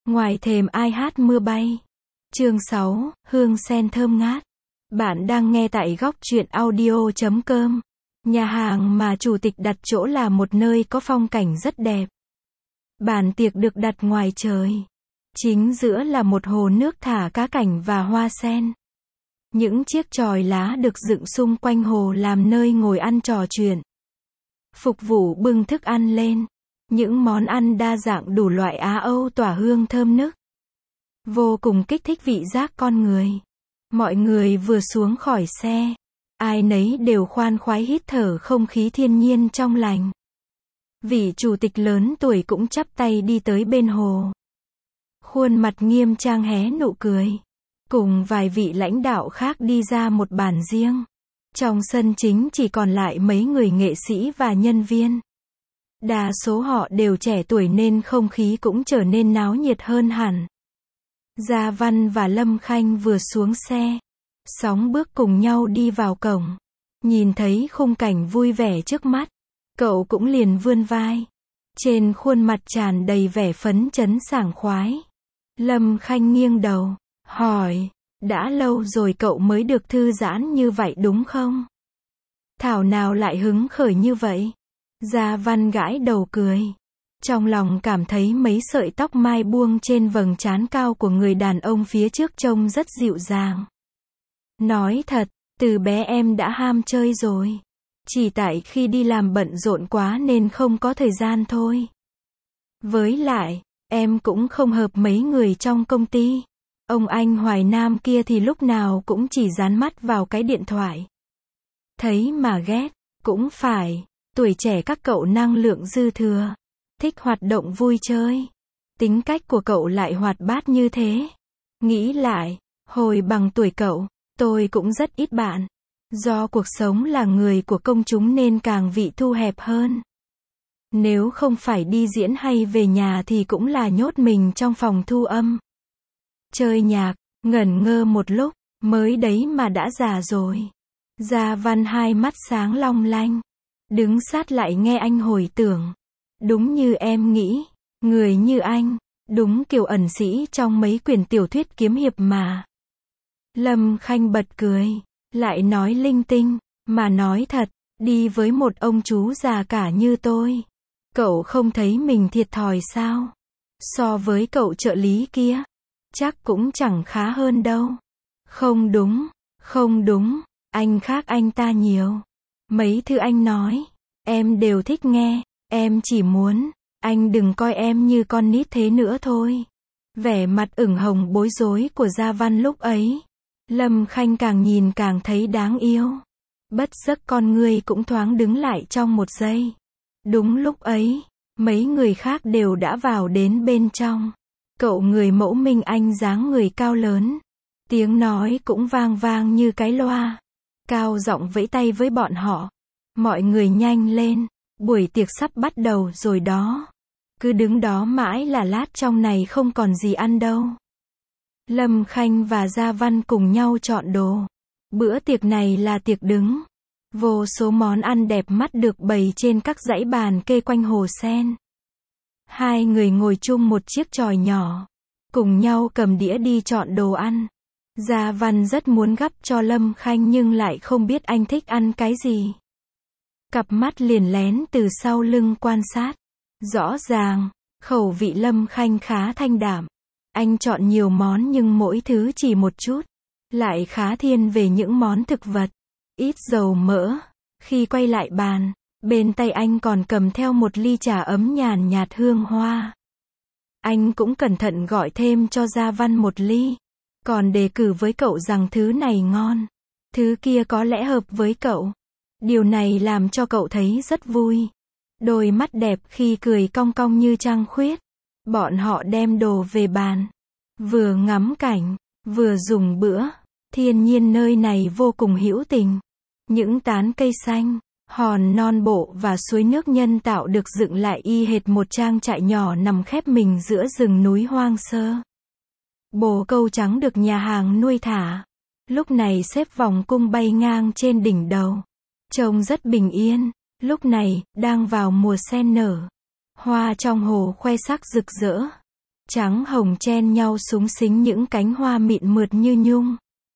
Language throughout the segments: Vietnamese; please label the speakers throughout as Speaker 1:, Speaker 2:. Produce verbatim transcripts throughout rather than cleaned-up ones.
Speaker 1: Ngoài thềm ai hát mưa bay. Chương sáu, hương sen thơm ngát. Bạn đang nghe tại góc truyện audio chấm com. Nhà hàng mà chủ tịch đặt chỗ là một nơi có phong cảnh rất đẹp. Bàn tiệc được đặt ngoài trời. Chính giữa là một hồ nước thả cá cảnh và hoa sen. Những chiếc chòi lá được dựng xung quanh hồ làm nơi ngồi ăn trò chuyện. Phục vụ bưng thức ăn lên. Những món ăn đa dạng đủ loại Á Âu tỏa hương thơm nức. Vô cùng kích thích vị giác con người. Mọi người vừa xuống khỏi xe. Ai nấy đều khoan khoái hít thở không khí thiên nhiên trong lành. Vị chủ tịch lớn tuổi cũng chắp tay đi tới bên hồ. Khuôn mặt nghiêm trang hé nụ cười. Cùng vài vị lãnh đạo khác đi ra một bàn riêng. Trong sân chính chỉ còn lại mấy người nghệ sĩ và nhân viên. Đa số họ đều trẻ tuổi nên không khí cũng trở nên náo nhiệt hơn hẳn. Gia Văn và Lâm Khanh vừa xuống xe. Sóng bước cùng nhau đi vào cổng. Nhìn thấy khung cảnh vui vẻ trước mắt. Cậu cũng liền vươn vai. Trên khuôn mặt tràn đầy vẻ phấn chấn sảng khoái. Lâm Khanh nghiêng đầu. Hỏi. Đã lâu rồi cậu mới được thư giãn như vậy đúng không? Thảo nào lại hứng khởi như vậy? Gia Văn gãi đầu cười. Trong lòng cảm thấy mấy sợi tóc mai buông trên vầng trán cao của người đàn ông phía trước trông rất dịu dàng. Nói thật, từ bé em đã ham chơi rồi. Chỉ tại khi đi làm bận rộn quá nên không có thời gian thôi. Với lại, em cũng không hợp mấy người trong công ty. Ông anh Hoài Nam kia thì lúc nào cũng chỉ dán mắt vào cái điện thoại. Thấy mà ghét, cũng phải. Tuổi trẻ các cậu năng lượng dư thừa. Thích hoạt động vui chơi. Tính cách của cậu lại hoạt bát như thế. Nghĩ lại, hồi bằng tuổi cậu, tôi cũng rất ít bạn. Do cuộc sống là người của công chúng nên càng vị thu hẹp hơn. Nếu không phải đi diễn hay về nhà thì cũng là nhốt mình trong phòng thu âm. Chơi nhạc, ngẩn ngơ một lúc, mới đấy mà đã già rồi. Gia Văn hai mắt sáng long lanh. Đứng sát lại nghe anh hồi tưởng. Đúng như em nghĩ, người như anh, đúng kiểu ẩn sĩ trong mấy quyển tiểu thuyết kiếm hiệp mà. Lâm Khanh bật cười, lại nói linh tinh, mà nói thật, đi với một ông chú già cả như tôi. Cậu không thấy mình thiệt thòi sao? So với cậu trợ lý kia, chắc cũng chẳng khá hơn đâu. Không đúng, không đúng, anh khác anh ta nhiều. Mấy thứ anh nói, em đều thích nghe, em chỉ muốn, anh đừng coi em như con nít thế nữa thôi. Vẻ mặt ửng hồng bối rối của Gia Văn lúc ấy. Lâm Khanh càng nhìn càng thấy đáng yêu. Bất giấc con người cũng thoáng đứng lại trong một giây. Đúng lúc ấy, mấy người khác đều đã vào đến bên trong. Cậu người mẫu Minh Anh dáng người cao lớn. Tiếng nói cũng vang vang như cái loa. Cao giọng vẫy tay với bọn họ. Mọi người nhanh lên, buổi tiệc sắp bắt đầu rồi đó. Cứ đứng đó mãi là lát trong này không còn gì ăn đâu. Lâm Khanh và Gia Văn cùng nhau chọn đồ. Bữa tiệc này là tiệc đứng. Vô số món ăn đẹp mắt được bày trên các dãy bàn kê quanh hồ sen. Hai người ngồi chung một chiếc chòi nhỏ. Cùng nhau cầm đĩa đi chọn đồ ăn. Gia Văn rất muốn gắp cho Lâm Khanh nhưng lại không biết anh thích ăn cái gì. Cặp mắt liền lén từ sau lưng quan sát. Rõ ràng, khẩu vị Lâm Khanh khá thanh đạm. Anh chọn nhiều món nhưng mỗi thứ chỉ một chút. Lại khá thiên về những món thực vật. Ít dầu mỡ. Khi quay lại bàn, bên tay anh còn cầm theo một ly trà ấm nhàn nhạt hương hoa. Anh cũng cẩn thận gọi thêm cho Gia Văn một ly. Còn đề cử với cậu rằng thứ này ngon. Thứ kia có lẽ hợp với cậu. Điều này làm cho cậu thấy rất vui. Đôi mắt đẹp khi cười cong cong như trăng khuyết. Bọn họ đem đồ về bàn. Vừa ngắm cảnh, vừa dùng bữa. Thiên nhiên nơi này vô cùng hữu tình. Những tán cây xanh, hòn non bộ và suối nước nhân tạo được dựng lại y hệt một trang trại nhỏ nằm khép mình giữa rừng núi hoang sơ. Bồ câu trắng được nhà hàng nuôi thả. Lúc này xếp vòng cung bay ngang trên đỉnh đầu. Trông rất bình yên. Lúc này, đang vào mùa sen nở. Hoa trong hồ khoe sắc rực rỡ. trắng hồng chen nhau xúng xính những cánh hoa mịn mượt như nhung.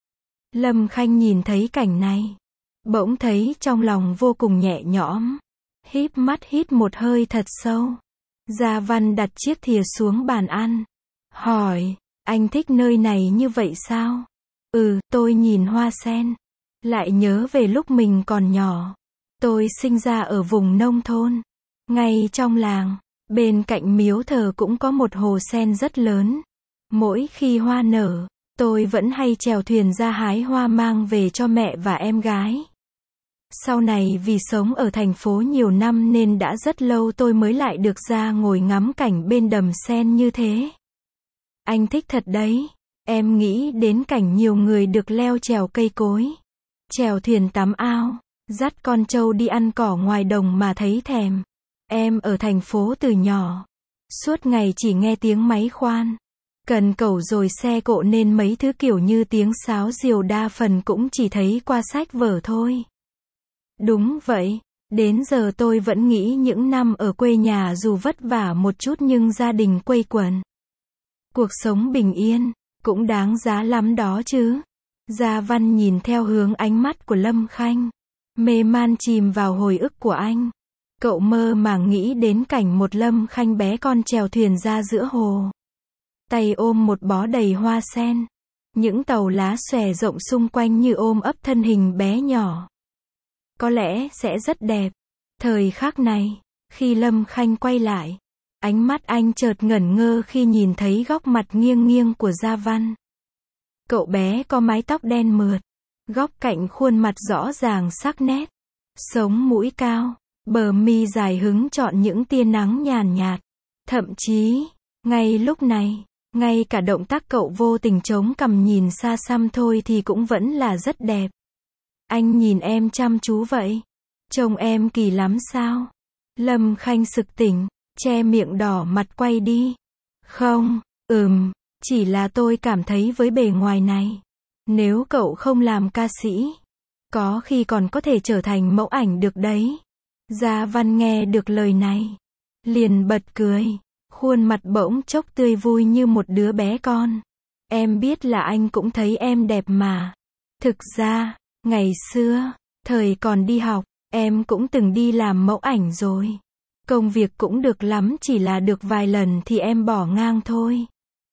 Speaker 1: Lâm Khanh nhìn thấy cảnh này, bỗng thấy trong lòng vô cùng nhẹ nhõm, híp mắt hít một hơi thật sâu. Gia Văn đặt chiếc thìa xuống bàn ăn, hỏi, anh thích nơi này như vậy sao? Ừ, tôi nhìn hoa sen, lại nhớ về lúc mình còn nhỏ. Tôi sinh ra ở vùng nông thôn, ngay trong làng, bên cạnh miếu thờ cũng có một hồ sen rất lớn. Mỗi khi hoa nở, tôi vẫn hay chèo thuyền ra hái hoa mang về cho mẹ và em gái. Sau này vì sống ở thành phố nhiều năm nên đã rất lâu tôi mới lại được ra ngồi ngắm cảnh bên đầm sen như thế. Anh thích thật đấy. Em nghĩ đến cảnh nhiều người được leo trèo cây cối, chèo thuyền tắm ao, dắt con trâu đi ăn cỏ ngoài đồng mà thấy thèm. Em ở thành phố từ nhỏ, suốt ngày chỉ nghe tiếng máy khoan, cần cẩu rồi xe cộ nên mấy thứ kiểu như tiếng sáo diều đa phần cũng chỉ thấy qua sách vở thôi. Đúng vậy, đến giờ tôi vẫn nghĩ những năm ở quê nhà dù vất vả một chút nhưng gia đình quây quần, cuộc sống bình yên, cũng đáng giá lắm đó chứ. Gia Văn nhìn theo hướng ánh mắt của Lâm Khanh, mê man chìm vào hồi ức của anh. Cậu mơ màng nghĩ đến cảnh một Lâm Khanh bé con chèo thuyền ra giữa hồ, tay ôm một bó đầy hoa sen, những tàu lá xòe rộng xung quanh như ôm ấp thân hình bé nhỏ. Có lẽ sẽ rất đẹp. Thời khắc này, khi Lâm Khanh quay lại, ánh mắt anh chợt ngẩn ngơ khi nhìn thấy góc mặt nghiêng nghiêng của Gia Văn. Cậu bé có mái tóc đen mượt, góc cạnh khuôn mặt rõ ràng sắc nét, sống mũi cao, bờ mi dài hứng chọn những tia nắng nhàn nhạt. Thậm chí, ngay lúc này, ngay cả động tác cậu vô tình chống cằm nhìn xa xăm thôi thì cũng vẫn là rất đẹp. Anh nhìn em chăm chú vậy, trông em kỳ lắm sao? Lâm Khanh sực tỉnh, che miệng đỏ mặt quay đi. Không, ừm, chỉ là tôi cảm thấy với bề ngoài này, nếu cậu không làm ca sĩ, có khi còn có thể trở thành mẫu ảnh được đấy. Gia Văn nghe được lời này, liền bật cười, khuôn mặt bỗng chốc tươi vui như một đứa bé con. Em biết là anh cũng thấy em đẹp mà. Thực ra, ngày xưa, thời còn đi học, em cũng từng đi làm mẫu ảnh rồi. Công việc cũng được lắm, chỉ là được vài lần thì em bỏ ngang thôi.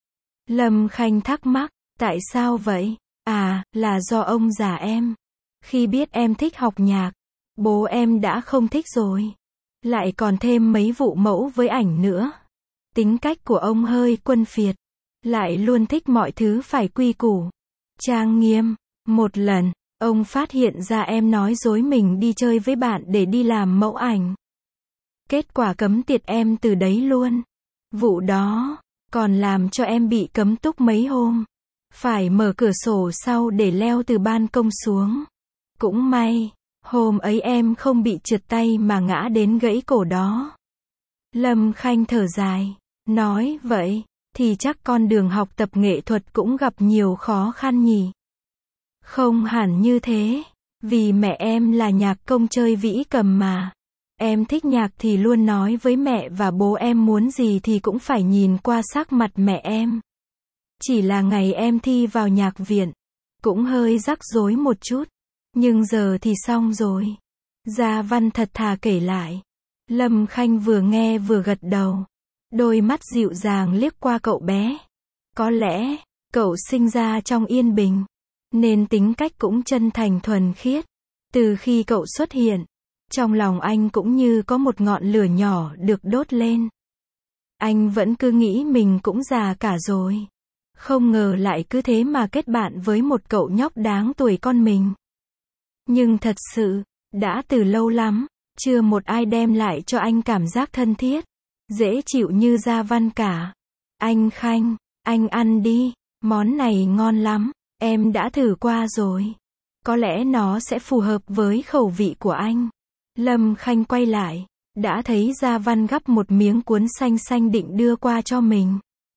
Speaker 1: Lâm Khanh thắc mắc, tại sao vậy? À, là do ông già em. Khi biết em thích học nhạc, bố em đã không thích rồi. Lại còn thêm mấy vụ mẫu với ảnh nữa. Tính cách của ông hơi quân phiệt, lại luôn thích mọi thứ phải quy củ, trang nghiêm. Một lần, ông phát hiện ra em nói dối mình đi chơi với bạn để đi làm mẫu ảnh. Kết quả cấm tiệt em từ đấy luôn. Vụ đó còn làm cho em bị cấm túc mấy hôm, phải mở cửa sổ sau để leo từ ban công xuống. Cũng may, hôm ấy em không bị trượt tay mà ngã đến gãy cổ đó. Lâm Khanh thở dài, nói vậy, thì chắc con đường học tập nghệ thuật cũng gặp nhiều khó khăn nhỉ? Không hẳn như thế, vì mẹ em là nhạc công chơi vĩ cầm mà. Em thích nhạc thì luôn nói với mẹ và bố em muốn gì thì cũng phải nhìn qua sắc mặt mẹ em. Chỉ là ngày em thi vào nhạc viện, cũng hơi rắc rối một chút, nhưng giờ thì xong rồi. Gia Văn thật thà kể lại. Lâm Khanh vừa nghe vừa gật đầu, đôi mắt dịu dàng liếc qua cậu bé. Có lẽ, cậu sinh ra trong yên bình, nên tính cách cũng chân thành thuần khiết. Từ khi cậu xuất hiện, trong lòng anh cũng như có một ngọn lửa nhỏ được đốt lên. Anh vẫn cứ nghĩ mình cũng già cả rồi. Không ngờ lại cứ thế mà kết bạn với một cậu nhóc đáng tuổi con mình. Nhưng thật sự, đã từ lâu lắm, chưa một ai đem lại cho anh cảm giác thân thiết, dễ chịu như Gia Văn cả. Anh Khanh, anh ăn đi, món này ngon lắm, em đã thử qua rồi. Có lẽ nó sẽ phù hợp với khẩu vị của anh. Lâm Khanh quay lại, đã thấy Gia Văn gắp một miếng cuốn xanh xanh định đưa qua cho mình.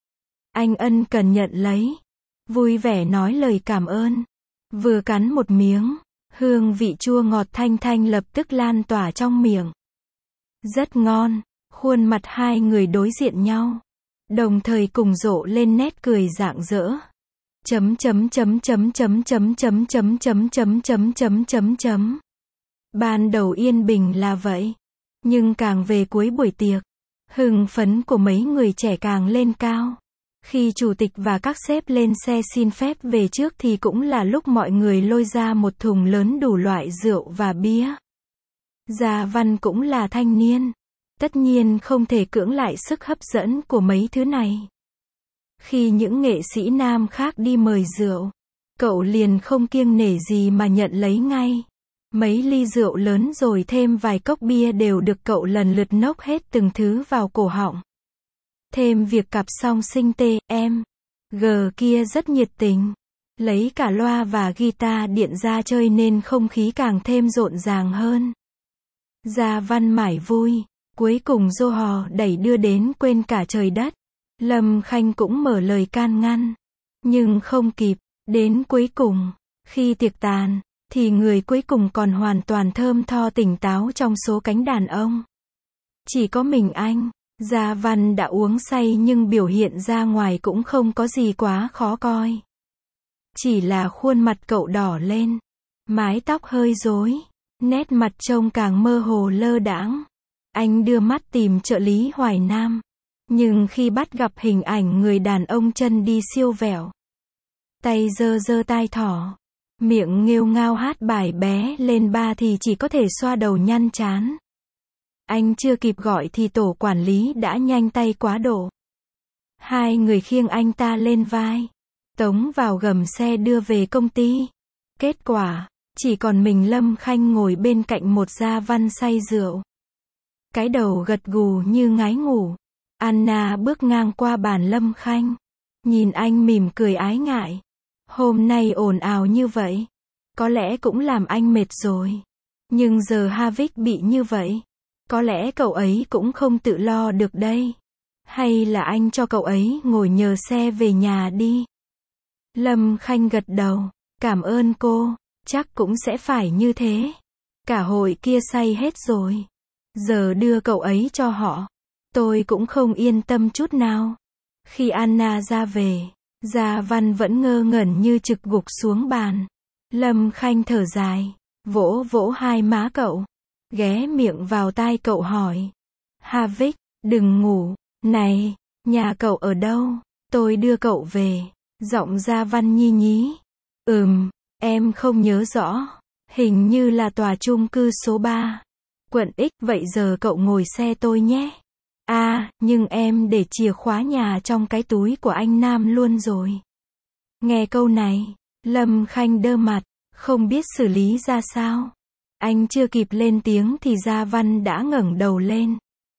Speaker 1: Anh ân cần nhận lấy, vui vẻ nói lời cảm ơn. Vừa cắn một miếng, hương vị chua ngọt thanh thanh lập tức lan tỏa trong miệng. Rất ngon, khuôn mặt hai người đối diện nhau. đồng thời cùng rộ lên nét cười rạng rỡ. Chấm chấm chấm chấm chấm chấm chấm chấm chấm chấm chấm chấm chấm chấm. Ban đầu yên bình là vậy, nhưng càng về cuối buổi tiệc, hưng phấn của mấy người trẻ càng lên cao. Khi chủ tịch và các sếp lên xe xin phép về trước thì cũng là lúc mọi người lôi ra một thùng lớn đủ loại rượu và bia. Gia Văn cũng là thanh niên, tất nhiên không thể cưỡng lại sức hấp dẫn của mấy thứ này. Khi những nghệ sĩ nam khác đi mời rượu, cậu liền không kiêng nể gì mà nhận lấy ngay. Mấy ly rượu lớn rồi thêm vài cốc bia đều được cậu lần lượt nốc hết từng thứ vào cổ họng. Thêm việc cặp song sinh T, em, G kia rất nhiệt tình, lấy cả loa và guitar điện ra chơi nên không khí càng thêm rộn ràng hơn. Gia Văn mải vui, cuối cùng dô hò đẩy đưa đến quên cả trời đất. Lâm Khanh cũng mở lời can ngăn, nhưng không kịp, đến cuối cùng, khi tiệc tàn, thì người cuối cùng còn hoàn toàn thơm tho tỉnh táo trong số cánh đàn ông. Chỉ có mình anh, Gia Văn đã uống say nhưng biểu hiện ra ngoài cũng không có gì quá khó coi. Chỉ là khuôn mặt cậu đỏ lên, mái tóc hơi rối, nét mặt trông càng mơ hồ lơ đãng. Anh đưa mắt tìm trợ lý Hoài Nam, nhưng khi bắt gặp hình ảnh người đàn ông chân đi siêu vẹo, tay giơ giơ tai thỏ, miệng nghêu ngao hát bài bé lên ba thì chỉ có thể xoa đầu nhăn trán. Anh chưa kịp gọi thì tổ quản lý đã nhanh tay quá độ. Hai người khiêng anh ta lên vai, tống vào gầm xe đưa về công ty. Kết quả, chỉ còn mình Lâm Khanh ngồi bên cạnh một Gia Văn say rượu. Cái đầu gật gù như ngái ngủ. Anna bước ngang qua bàn Lâm Khanh, nhìn anh mỉm cười ái ngại. Hôm nay ồn ào như vậy, có lẽ cũng làm anh mệt rồi. Nhưng giờ Havik bị như vậy, có lẽ cậu ấy cũng không tự lo được đây. Hay là anh cho cậu ấy ngồi nhờ xe về nhà đi. Lâm Khanh gật đầu, cảm ơn cô, chắc cũng sẽ phải như thế. Cả hội kia say hết rồi, giờ đưa cậu ấy cho họ, tôi cũng không yên tâm chút nào. Khi Anna ra về, Gia Văn vẫn ngơ ngẩn như trực gục xuống bàn. Lâm Khanh thở dài, vỗ vỗ hai má cậu, ghé miệng vào tai cậu hỏi. Havik, đừng ngủ, này, nhà cậu ở đâu, tôi đưa cậu về. Giọng Gia Văn nhi nhí. Ừm, em không nhớ rõ, hình như là tòa chung cư số ba, quận X, vậy giờ cậu ngồi xe tôi nhé. À, nhưng em để chìa khóa nhà trong cái túi của anh Nam luôn rồi. Nghe câu này, Lâm Khanh đơ mặt, không biết xử lý ra sao. Anh chưa kịp lên tiếng thì Gia Văn đã ngẩng đầu lên.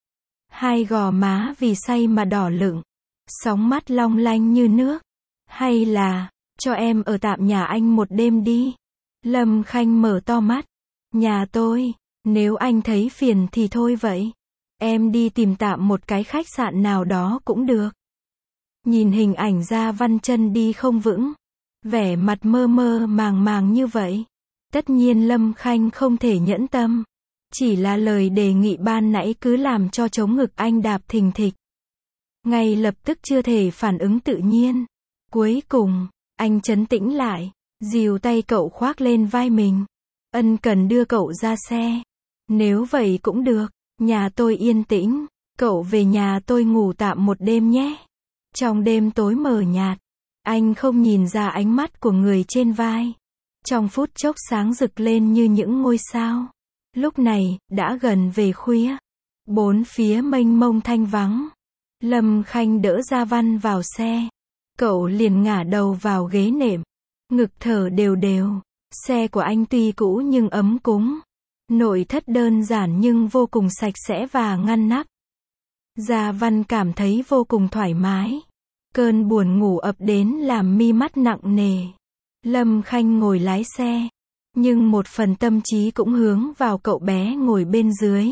Speaker 1: Hai gò má vì say mà đỏ lựng, sóng mắt long lanh như nước. Hay là, cho em ở tạm nhà anh một đêm đi. Lâm Khanh mở to mắt. Nhà tôi, nếu anh thấy phiền thì thôi vậy. Em đi tìm tạm một cái khách sạn nào đó cũng được. Nhìn hình ảnh Gia Văn chân đi không vững, vẻ mặt mơ mơ màng màng như vậy, tất nhiên Lâm Khanh không thể nhẫn tâm. Chỉ là lời đề nghị ban nãy cứ làm cho trống ngực anh đạp thình thịch. Ngay lập tức chưa thể phản ứng tự nhiên. Cuối cùng, anh trấn tĩnh lại, dìu tay cậu khoác lên vai mình. Ân cần đưa cậu ra xe. Nếu vậy cũng được, nhà tôi yên tĩnh, cậu về nhà tôi ngủ tạm một đêm nhé. Trong đêm tối mờ nhạt, anh không nhìn ra ánh mắt của người trên vai. Trong phút chốc sáng rực lên như những ngôi sao. Lúc này, đã gần về khuya. Bốn phía mênh mông thanh vắng. Lâm Khanh đỡ Gia Văn vào xe. Cậu liền ngả đầu vào ghế nệm. Ngực thở đều đều. Xe của anh tuy cũ nhưng ấm cúng. Nội thất đơn giản nhưng vô cùng sạch sẽ và ngăn nắp. Gia Văn cảm thấy vô cùng thoải mái. Cơn buồn ngủ ập đến làm mi mắt nặng nề. Lâm Khanh ngồi lái xe, nhưng một phần tâm trí cũng hướng vào cậu bé ngồi bên dưới.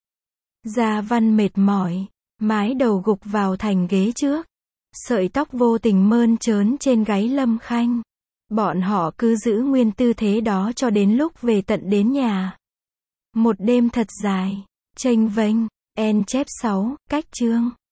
Speaker 1: Gia Văn mệt mỏi, mái đầu gục vào thành ghế trước. Sợi tóc vô tình mơn trớn trên gáy Lâm Khanh. Bọn họ cứ giữ nguyên tư thế đó cho đến lúc về tận đến nhà. Một đêm thật dài, chênh vênh, en chép sáu, cách chương.